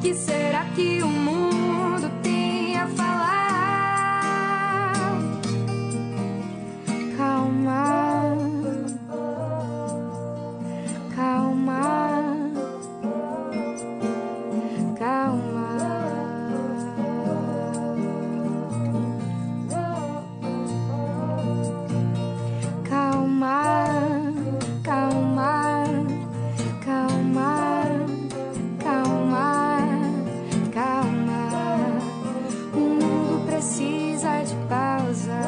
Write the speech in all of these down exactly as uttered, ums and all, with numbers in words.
que será que o mundo tem a falar? Calma, calma, calma. Calma, calma, calma, calma, calma. O mundo precisa de pausa.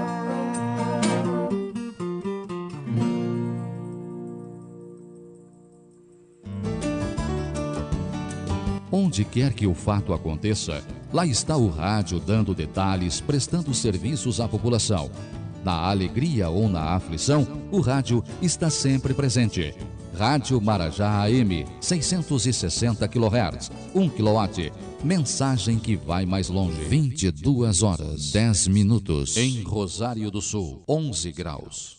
Onde quer que o fato aconteça, lá está o rádio dando detalhes, prestando serviços à população. Na alegria ou na aflição, o rádio está sempre presente. Rádio Marajá A M, seiscentos e sessenta quilohertz, um quilowatt. Mensagem que vai mais longe. vinte e duas horas, dez minutos. Em Rosário do Sul, onze graus.